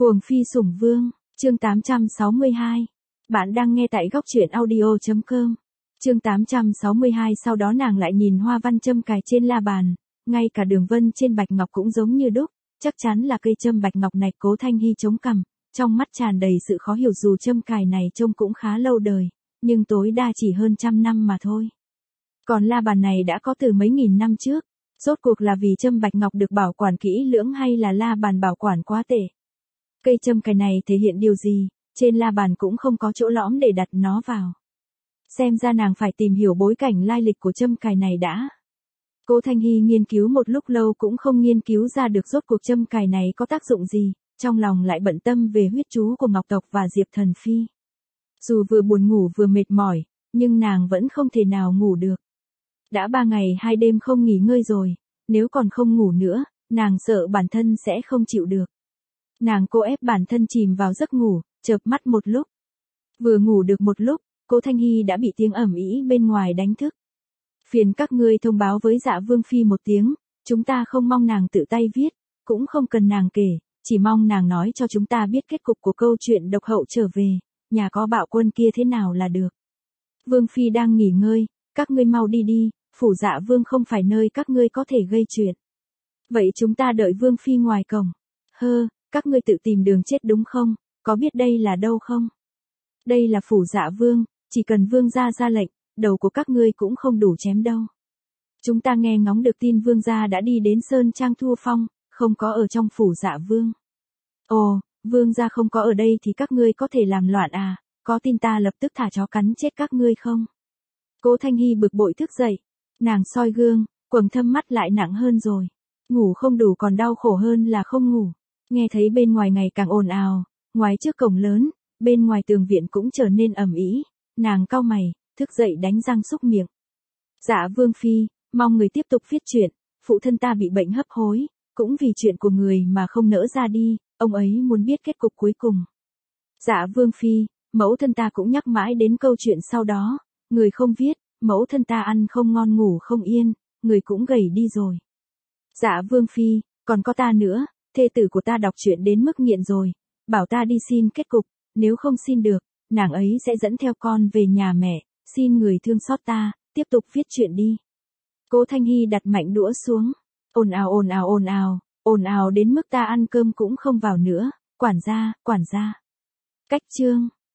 Cuồng phi sủng vương, chương 862. Bạn đang nghe tại góc truyện audio.com. Chương 862. Sau đó nàng lại nhìn hoa văn châm cài trên la bàn, ngay cả đường vân trên bạch ngọc cũng giống như đúc, chắc chắn là cây châm bạch ngọc này. Cố Thanh Hy chống cằm, trong mắt tràn đầy sự khó hiểu. Dù châm cài này trông cũng khá lâu đời, nhưng tối đa chỉ hơn 100 năm mà thôi. Còn la bàn này đã có từ mấy nghìn năm trước. Rốt cuộc là vì châm bạch ngọc được bảo quản kỹ lưỡng hay là la bàn bảo quản quá tệ? Cây châm cài này thể hiện điều gì? Trên la bàn cũng không có chỗ lõm để đặt nó vào. Xem ra nàng phải tìm hiểu bối cảnh lai lịch của châm cài này đã. Cố Thanh Hy nghiên cứu một lúc lâu cũng không nghiên cứu ra được rốt cuộc châm cài này có tác dụng gì, trong lòng lại bận tâm về huyết chú của Ngọc Tộc và Diệp Thần Phi. Dù vừa buồn ngủ vừa mệt mỏi, nhưng nàng vẫn không thể nào ngủ được. Đã 3 ngày 2 đêm không nghỉ ngơi rồi, nếu còn không ngủ nữa, nàng sợ bản thân sẽ không chịu được. Nàng cố ép bản thân chìm vào giấc ngủ, chợp mắt một lúc. Vừa ngủ được một lúc, Cố Thanh Hy đã bị tiếng ầm ĩ bên ngoài đánh thức. Phiền các ngươi thông báo với Dạ Vương Phi một tiếng, chúng ta không mong nàng tự tay viết, cũng không cần nàng kể, chỉ mong nàng nói cho chúng ta biết kết cục của câu chuyện độc hậu trở về, nhà có bạo quân kia thế nào là được. Vương Phi đang nghỉ ngơi, các ngươi mau đi đi, phủ Dạ Vương không phải nơi các ngươi có thể gây chuyện. Vậy chúng ta đợi Vương Phi ngoài cổng. Các ngươi tự tìm đường chết đúng không, có biết đây là đâu không? Đây là phủ Dạ Vương, chỉ cần Vương gia ra lệnh, đầu của các ngươi cũng không đủ chém đâu. Chúng ta nghe ngóng được tin Vương gia đã đi đến Sơn Trang Thua Phong, không có ở trong phủ Dạ Vương. Ồ, Vương gia không có ở đây thì các ngươi có thể làm loạn à, có tin ta lập tức thả chó cắn chết các ngươi không? Cố Thanh Hy bực bội thức dậy, nàng soi gương, quầng thâm mắt lại nặng hơn rồi. Ngủ không đủ còn đau khổ hơn là không ngủ. Nghe thấy bên ngoài ngày càng ồn ào, ngoài trước cổng lớn, bên ngoài tường viện cũng trở nên ầm ĩ, nàng cau mày, thức dậy đánh răng xúc miệng. Dạ Vương Phi, mong người tiếp tục viết chuyện, phụ thân ta bị bệnh hấp hối, cũng vì chuyện của người mà không nỡ ra đi, ông ấy muốn biết kết cục cuối cùng. Dạ Vương Phi, mẫu thân ta cũng nhắc mãi đến câu chuyện sau đó, người không viết, mẫu thân ta ăn không ngon ngủ không yên, người cũng gầy đi rồi. Dạ Vương Phi, còn có ta nữa, thê tử của ta đọc truyện đến mức nghiện rồi, bảo ta đi xin kết cục, nếu không xin được, nàng ấy sẽ dẫn theo con về nhà mẹ, xin người thương xót ta, tiếp tục viết chuyện đi. Cố Thanh Hy đặt mạnh đũa xuống, ồn ào ồn ào ồn ào, ồn ào đến mức ta ăn cơm cũng không vào nữa, quản gia. Cách chương